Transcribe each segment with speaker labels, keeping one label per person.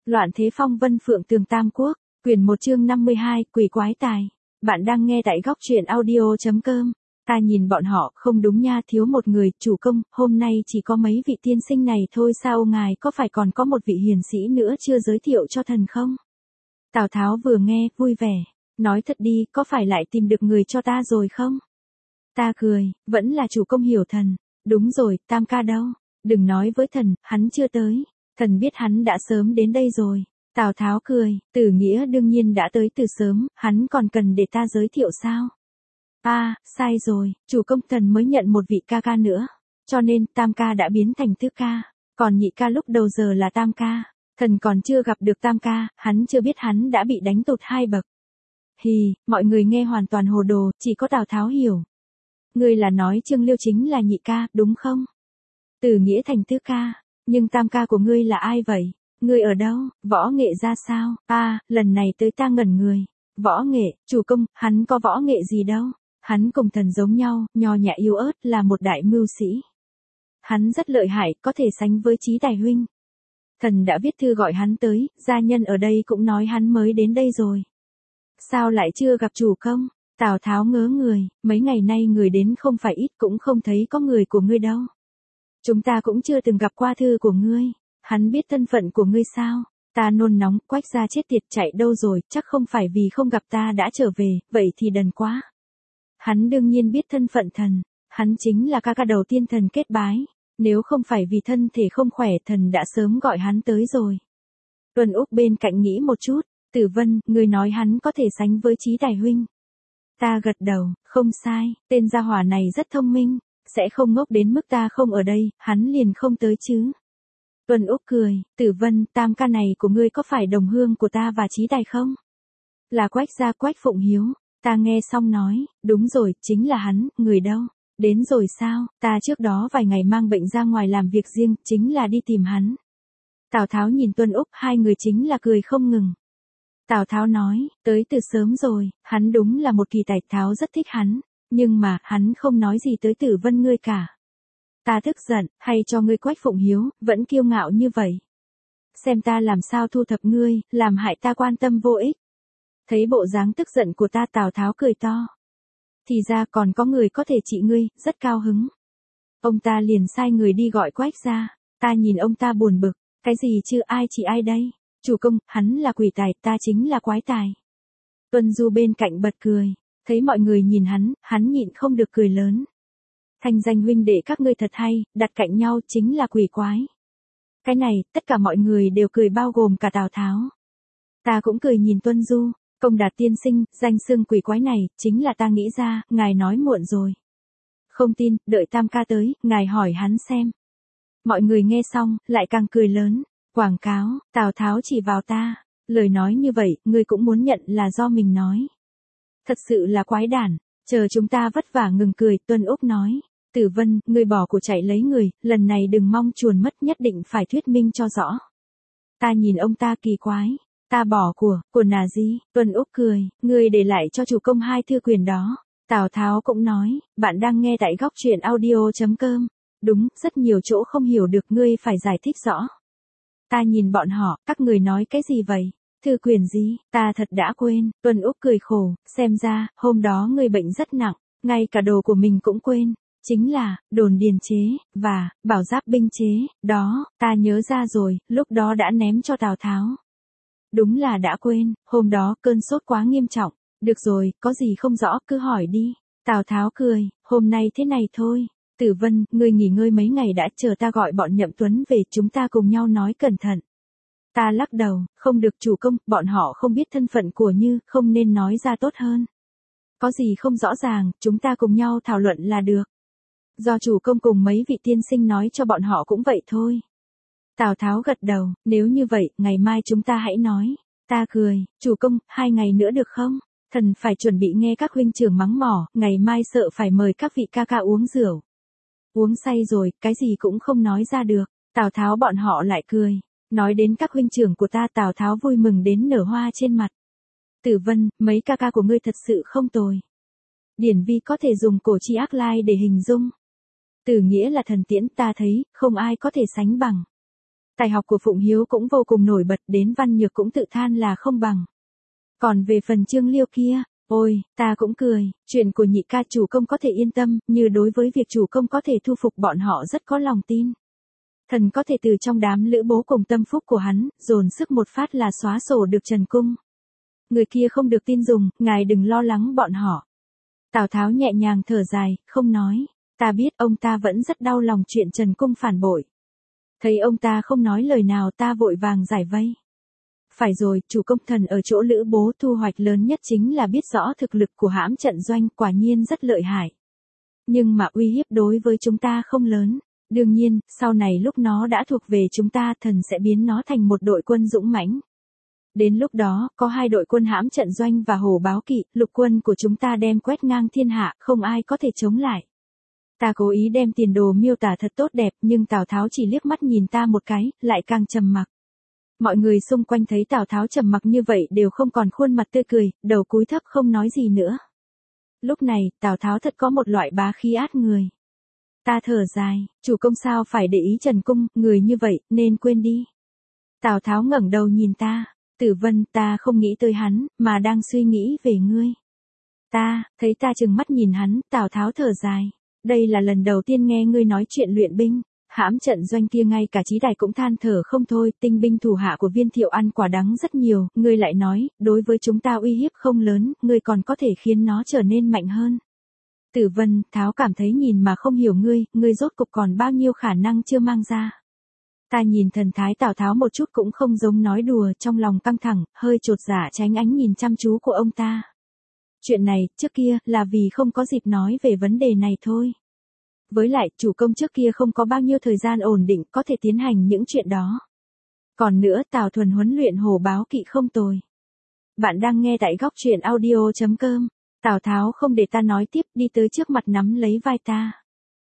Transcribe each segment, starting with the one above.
Speaker 1: Loạn thế phong vân phượng tường tam quốc, quyển 1 chương 52, quỷ quái tài. Bạn đang nghe tại góc truyện audio.com. Ta nhìn bọn họ, không đúng nha, thiếu một người, chủ công, hôm nay chỉ có mấy vị tiên sinh này thôi sao, ngài có phải còn có một vị hiền sĩ nữa chưa giới thiệu cho thần không? Tào Tháo vừa nghe, vui vẻ, nói thật đi, có phải lại tìm được người cho ta rồi không? Ta cười, vẫn là chủ công hiểu thần, đúng rồi, Tam ca đâu? Đừng nói với thần, hắn chưa tới. Thần biết hắn đã sớm đến đây rồi. Tào Tháo cười, Tử Nghĩa đương nhiên đã tới từ sớm, hắn còn cần để ta giới thiệu sao? Sai rồi, chủ công, thần mới nhận một vị ca ca nữa. Cho nên, Tam ca đã biến thành tứ ca. Còn nhị ca lúc đầu giờ là Tam ca. Thần còn chưa gặp được Tam ca, hắn chưa biết hắn đã bị đánh tụt 2 bậc. Hì, mọi người nghe hoàn toàn hồ đồ, chỉ có Tào Tháo hiểu. Ngươi là nói Trương Liêu chính là nhị ca, đúng không? Tử Nghĩa thành tứ ca. Nhưng Tam ca của ngươi là ai vậy? Ngươi ở đâu? Võ nghệ ra sao? Lần này tới ta ngẩn người. Võ nghệ, chủ công, hắn có võ nghệ gì đâu? Hắn cùng thần giống nhau, nho nhã yếu ớt, là một đại mưu sĩ. Hắn rất lợi hại, có thể sánh với Chí Tài huynh. Thần đã viết thư gọi hắn tới, gia nhân ở đây cũng nói hắn mới đến đây rồi. Sao lại chưa gặp chủ công? Tào Tháo ngớ người, mấy ngày nay người đến không phải ít, cũng không thấy có người của ngươi đâu. Chúng ta cũng chưa từng gặp qua thư của ngươi. Hắn biết thân phận của ngươi sao? Ta nôn nóng, Quách gia chết tiệt, chạy đâu rồi, chắc không phải vì không gặp ta đã trở về, vậy thì đần quá. Hắn đương nhiên biết thân phận thần, hắn chính là ca ca đầu tiên thần kết bái, nếu không phải vì thân thể không khỏe thần đã sớm gọi hắn tới rồi. Tuân Úc bên cạnh nghĩ một chút, Tử Vân, ngươi nói hắn có thể sánh với Chí Tài huynh. Ta gật đầu, không sai, tên gia hỏa này rất thông minh, sẽ không ngốc đến mức ta không ở đây, hắn liền không tới chứ. Tuân Úc cười, Tử Vân, Tam ca này của ngươi có phải đồng hương của ta và Chí Tài không? Là Quách gia Quách Phụng Hiếu. Ta nghe xong nói, đúng rồi, chính là hắn, người đâu? Đến rồi sao? Ta trước đó vài ngày mang bệnh ra ngoài làm việc riêng, chính là đi tìm hắn. Tào Tháo nhìn Tuân Úc, hai người chính là cười không ngừng. Tào Tháo nói, tới từ sớm rồi, hắn đúng là một kỳ tài, Tháo rất thích hắn, nhưng mà, hắn không nói gì tới Tử Vân ngươi cả. Ta tức giận, hay cho ngươi Quách Phụng Hiếu, vẫn kiêu ngạo như vậy. Xem ta làm sao thu thập ngươi, làm hại ta quan tâm vô ích. Thấy bộ dáng tức giận của ta, Tào Tháo cười to. Thì ra còn có người có thể trị ngươi, rất cao hứng. Ông ta liền sai người đi gọi Quách ra, ta nhìn ông ta buồn bực, cái gì chứ, ai trị ai đây? Chủ công, hắn là quỷ tài, ta chính là quái tài. Tuân Du bên cạnh bật cười, thấy mọi người nhìn hắn nhịn không được cười lớn. Thanh danh huynh đệ các ngươi thật hay, đặt cạnh nhau chính là quỷ quái. Cái này, tất cả mọi người đều cười bao gồm cả Tào Tháo. Ta cũng cười nhìn Tuân Du, Công Đạt tiên sinh, danh xưng quỷ quái này, chính là ta nghĩ ra, ngài nói muộn rồi. Không tin, đợi Tam ca tới, ngài hỏi hắn xem. Mọi người nghe xong, lại càng cười lớn. Quảng cáo, Tào Tháo chỉ vào ta, lời nói như vậy, ngươi cũng muốn nhận là do mình nói. Thật sự là quái đản, chờ chúng ta vất vả ngừng cười, Tuân Úc nói. Tử Vân, ngươi bỏ của chạy lấy người, lần này đừng mong chuồn mất, nhất định phải thuyết minh cho rõ. Ta nhìn ông ta kỳ quái, ta bỏ của là gì? Tuân Úc cười, ngươi để lại cho chủ công 2 thư quyền đó. Tào Tháo cũng nói, bạn đang nghe tại góc truyện audio.com. Đúng, rất nhiều chỗ không hiểu được, ngươi phải giải thích rõ. Ta nhìn bọn họ, các người nói cái gì vậy? Thư quyền gì? Ta thật đã quên. Tuân Úc cười khổ, xem ra, hôm đó ngươi bệnh rất nặng, ngay cả đồ của mình cũng quên. Chính là, đồn điền chế, và, bảo giáp binh chế, đó, ta nhớ ra rồi, lúc đó đã ném cho Tào Tháo. Đúng là đã quên, hôm đó cơn sốt quá nghiêm trọng. Được rồi, có gì không rõ, cứ hỏi đi. Tào Tháo cười, hôm nay thế này thôi. Tử Vân, ngươi nghỉ ngơi mấy ngày đã, chờ ta gọi bọn Nhậm Tuấn về, chúng ta cùng nhau nói cẩn thận. Ta lắc đầu, không được chủ công, bọn họ không biết thân phận của Như, không nên nói ra tốt hơn. Có gì không rõ ràng, chúng ta cùng nhau thảo luận là được. Do chủ công cùng mấy vị tiên sinh nói cho bọn họ cũng vậy thôi. Tào Tháo gật đầu, nếu như vậy, ngày mai chúng ta hãy nói. Ta cười, chủ công, 2 ngày nữa được không? Thần phải chuẩn bị nghe các huynh trưởng mắng mỏ, ngày mai sợ phải mời các vị ca ca uống rượu. Uống say rồi, cái gì cũng không nói ra được. Tào Tháo bọn họ lại cười. Nói đến các huynh trưởng của ta, Tào Tháo vui mừng đến nở hoa trên mặt. Tử Vân, mấy ca ca của ngươi thật sự không tồi. Điển vi có thể dùng cổ chi ác lai để hình dung. Tử Nghĩa là thần tiễn, ta thấy, không ai có thể sánh bằng. Tài học của Phụng Hiếu cũng vô cùng nổi bật, đến Văn Nhược cũng tự than là không bằng. Còn về phần Trương Liêu kia, ôi, ta cũng cười, chuyện của nhị ca chủ công có thể yên tâm, như đối với việc chủ công có thể thu phục bọn họ rất có lòng tin. Thần có thể từ trong đám lữ bố cùng tâm phúc của hắn, dồn sức một phát là xóa sổ được Trần Cung. Người kia không được tin dùng, ngài đừng lo lắng bọn họ. Tào Tháo nhẹ nhàng thở dài, không nói, ta biết ông ta vẫn rất đau lòng chuyện Trần Cung phản bội. Thấy ông ta không nói lời nào ta vội vàng giải vây. Phải rồi, chủ công thần ở chỗ lữ bố thu hoạch lớn nhất chính là biết rõ thực lực của hãm trận doanh quả nhiên rất lợi hại. Nhưng mà uy hiếp đối với chúng ta không lớn. Đương nhiên, sau này lúc nó đã thuộc về chúng ta thần sẽ biến nó thành một đội quân dũng mãnh. Đến lúc đó, có 2 đội quân hãm trận doanh và hổ báo kỵ, lục quân của chúng ta đem quét ngang thiên hạ, không ai có thể chống lại. Ta cố ý đem tiền đồ miêu tả thật tốt đẹp, nhưng Tào Tháo chỉ liếc mắt nhìn ta một cái, lại càng trầm mặc. Mọi người xung quanh thấy Tào Tháo trầm mặc như vậy đều không còn khuôn mặt tươi cười, đầu cúi thấp không nói gì nữa. Lúc này, Tào Tháo thật có một loại bá khí át người. Ta thở dài, chủ công sao phải để ý Trần Cung, người như vậy, nên quên đi. Tào Tháo ngẩng đầu nhìn ta, Tử Vân, ta không nghĩ tới hắn, mà đang suy nghĩ về ngươi. Thấy ta trừng mắt nhìn hắn, Tào Tháo thở dài. Đây là lần đầu tiên nghe ngươi nói chuyện luyện binh, hãm trận doanh kia ngay cả Chí Đài cũng than thở không thôi, tinh binh thủ hạ của Viên Thiệu ăn quả đắng rất nhiều, ngươi lại nói, đối với chúng ta uy hiếp không lớn, ngươi còn có thể khiến nó trở nên mạnh hơn. Tử Vân, Tháo cảm thấy nhìn mà không hiểu ngươi rốt cục còn bao nhiêu khả năng chưa mang ra. Ta nhìn thần thái Tào Tháo một chút cũng không giống nói đùa, trong lòng căng thẳng, hơi chột dạ tránh ánh nhìn chăm chú của ông ta. Chuyện này, trước kia, là vì không có dịp nói về vấn đề này thôi. Với lại, chủ công trước kia không có bao nhiêu thời gian ổn định có thể tiến hành những chuyện đó. Còn nữa, Tào Thuần huấn luyện hổ báo kỵ không tồi. Bạn đang nghe tại góc truyện audio.com. Tào Tháo không để ta nói tiếp, đi tới trước mặt nắm lấy vai ta.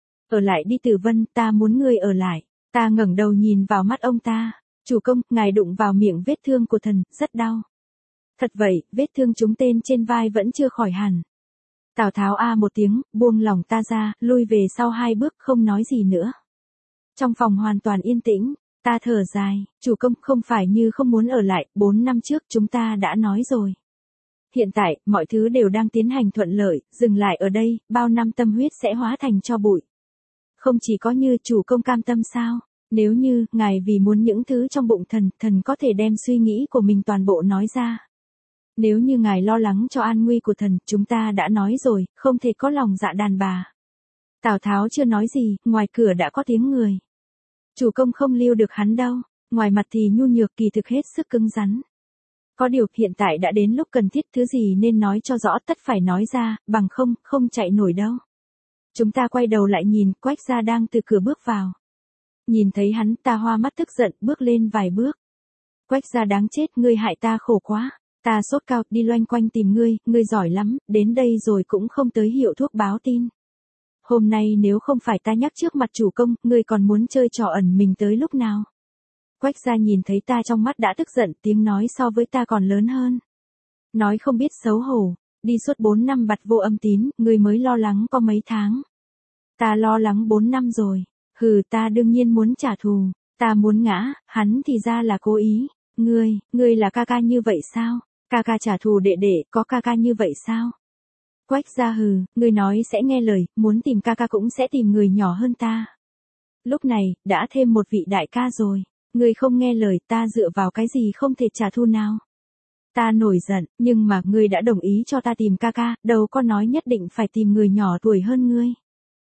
Speaker 1: Ở lại đi Tử Vân, ta muốn ngươi ở lại. Ta ngẩng đầu nhìn vào mắt ông ta. Chủ công, ngài đụng vào miệng vết thương của thần, rất đau. Thật vậy, vết thương trúng tên trên vai vẫn chưa khỏi hẳn. Tào Tháo a một tiếng, buông lòng ta ra, lui về sau 2 bước không nói gì nữa. Trong phòng hoàn toàn yên tĩnh, ta thở dài, chủ công không phải như không muốn ở lại, 4 năm trước chúng ta đã nói rồi. Hiện tại, mọi thứ đều đang tiến hành thuận lợi, dừng lại ở đây, bao năm tâm huyết sẽ hóa thành tro bụi. Không chỉ có như chủ công cam tâm sao, nếu như, ngài vì muốn những thứ trong bụng thần có thể đem suy nghĩ của mình toàn bộ nói ra. Nếu như ngài lo lắng cho an nguy của thần, chúng ta đã nói rồi, không thể có lòng dạ đàn bà. Tào Tháo chưa nói gì, ngoài cửa đã có tiếng người. Chủ công không lưu được hắn đâu, ngoài mặt thì nhu nhược kỳ thực hết sức cứng rắn. Có điều hiện tại đã đến lúc cần thiết, thứ gì nên nói cho rõ tất phải nói ra, bằng không chạy nổi đâu. Chúng ta quay đầu lại nhìn, Quách Gia đang từ cửa bước vào. Nhìn thấy hắn, ta hoa mắt tức giận, bước lên vài bước. Quách Gia đáng chết, ngươi hại ta khổ quá. Ta sốt cao, đi loanh quanh tìm ngươi giỏi lắm, đến đây rồi cũng không tới hiệu thuốc báo tin. Hôm nay nếu không phải ta nhắc trước mặt chủ công, ngươi còn muốn chơi trò ẩn mình tới lúc nào? Quách Gia nhìn thấy ta trong mắt đã tức giận, tiếng nói so với ta còn lớn hơn. Nói không biết xấu hổ, đi suốt 4 năm bặt vô âm tín, ngươi mới lo lắng có mấy tháng. Ta lo lắng 4 năm rồi, ta đương nhiên muốn trả thù, ta muốn ngã, hắn thì ra là cố ý. Ngươi là ca ca như vậy sao? Ca ca trả thù đệ đệ, có ca ca như vậy sao? Quách Gia ngươi nói sẽ nghe lời, muốn tìm ca ca cũng sẽ tìm người nhỏ hơn ta. Lúc này, đã thêm một vị đại ca rồi, ngươi không nghe lời, ta dựa vào cái gì không thể trả thù nào? Ta nổi giận, nhưng mà ngươi đã đồng ý cho ta tìm ca ca, đâu có nói nhất định phải tìm người nhỏ tuổi hơn ngươi.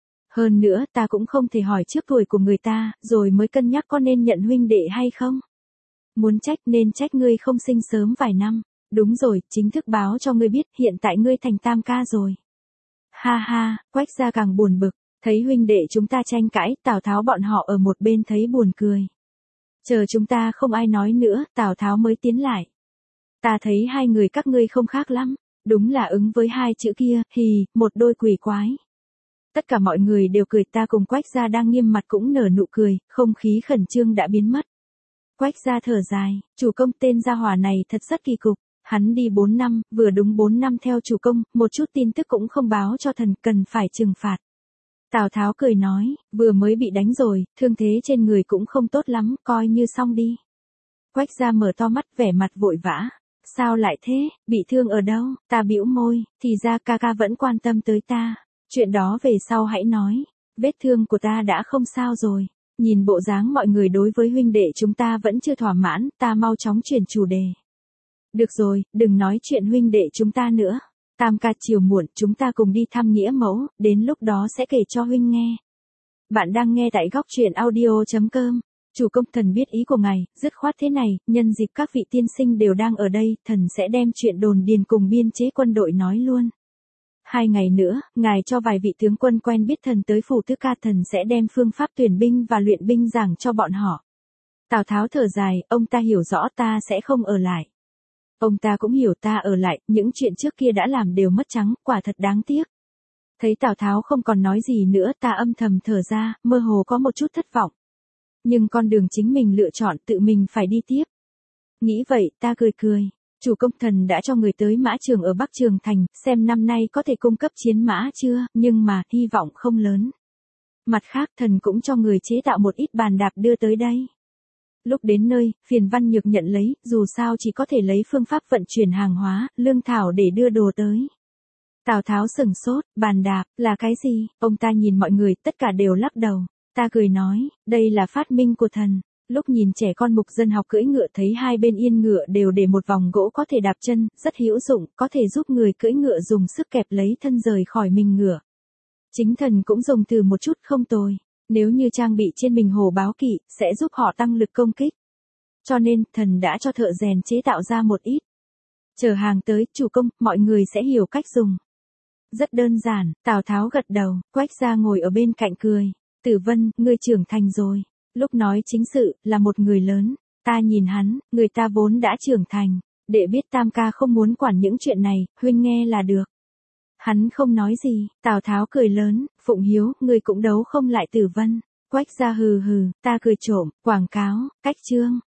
Speaker 1: Hơn nữa, ta cũng không thể hỏi trước tuổi của người ta, rồi mới cân nhắc có nên nhận huynh đệ hay không. Muốn trách nên trách ngươi không sinh sớm vài năm. Đúng rồi, chính thức báo cho ngươi biết, hiện tại ngươi thành tam ca rồi. Ha ha, Quách Gia càng buồn bực, thấy huynh đệ chúng ta tranh cãi, Tào Tháo bọn họ ở một bên thấy buồn cười. Chờ chúng ta không ai nói nữa, Tào Tháo mới tiến lại. Ta thấy 2 người các ngươi không khác lắm, đúng là ứng với 2 chữ kia, một đôi quỷ quái. Tất cả mọi người đều cười, ta cùng Quách Gia đang nghiêm mặt cũng nở nụ cười, không khí khẩn trương đã biến mất. Quách Gia thở dài, chủ công tên gia hỏa này thật rất kỳ cục. Hắn đi 4 năm, vừa đúng 4 năm theo chủ công, một chút tin tức cũng không báo cho thần, cần phải trừng phạt. Tào Tháo cười nói, vừa mới bị đánh rồi, thương thế trên người cũng không tốt lắm, coi như xong đi. Quách gia mở to mắt vẻ mặt vội vã. Sao lại thế, bị thương ở đâu? Ta bĩu môi, thì ra ca ca vẫn quan tâm tới ta. Chuyện đó về sau hãy nói. Vết thương của ta đã không sao rồi. Nhìn bộ dáng mọi người đối với huynh đệ chúng ta vẫn chưa thỏa mãn, ta mau chóng chuyển chủ đề. Được rồi, đừng nói chuyện huynh đệ chúng ta nữa. Tam ca chiều muộn chúng ta cùng đi thăm nghĩa mẫu, đến lúc đó sẽ kể cho huynh nghe. Bạn đang nghe tại góc truyện audio.com. Chủ công, thần biết ý của ngài, dứt khoát thế này, nhân dịp các vị tiên sinh đều đang ở đây, thần sẽ đem chuyện đồn điền cùng biên chế quân đội nói luôn. 2 ngày nữa, ngài cho vài vị tướng quân quen biết thần tới phủ Tứ Ca, thần sẽ đem phương pháp tuyển binh và luyện binh giảng cho bọn họ. Tào Tháo thở dài, ông ta hiểu rõ ta sẽ không ở lại. Ông ta cũng hiểu ta ở lại, những chuyện trước kia đã làm đều mất trắng, quả thật đáng tiếc. Thấy Tào Tháo không còn nói gì nữa, ta âm thầm thở ra, mơ hồ có một chút thất vọng. Nhưng con đường chính mình lựa chọn tự mình phải đi tiếp. Nghĩ vậy, ta cười cười. Chủ công, thần đã cho người tới mã trường ở Bắc Trường Thành, xem năm nay có thể cung cấp chiến mã chưa, nhưng mà, hy vọng không lớn. Mặt khác, thần cũng cho người chế tạo một ít bàn đạp đưa tới đây. Lúc đến nơi, phiền Văn Nhược nhận lấy, dù sao chỉ có thể lấy phương pháp vận chuyển hàng hóa, lương thảo để đưa đồ tới. Tào Tháo sừng sốt, bàn đạp, là cái gì? Ông ta nhìn mọi người, tất cả đều lắc đầu. Ta cười nói, đây là phát minh của thần. Lúc nhìn trẻ con mục dân học cưỡi ngựa thấy hai bên yên ngựa đều để một vòng gỗ có thể đạp chân, rất hữu dụng, có thể giúp người cưỡi ngựa dùng sức kẹp lấy thân rời khỏi mình ngựa. Chính thần cũng dùng từ một chút không tồi. Nếu như trang bị trên mình hổ báo kỵ, sẽ giúp họ tăng lực công kích. Cho nên, thần đã cho thợ rèn chế tạo ra một ít. Chờ hàng tới, chủ công, mọi người sẽ hiểu cách dùng. Rất đơn giản, Tào Tháo gật đầu, Quách gia ngồi ở bên cạnh cười. Tử Vân, ngươi trưởng thành rồi. Lúc nói chính sự, là một người lớn. Ta nhìn hắn, người ta vốn đã trưởng thành. Để biết Tam ca không muốn quản những chuyện này, huynh nghe là được. Hắn không nói gì, Tào Tháo cười lớn, Phụng Hiếu, ngươi cũng đấu không lại Tử Vân. Quách gia hừ hừ, ta cười trộm, quảng cáo, cách chương.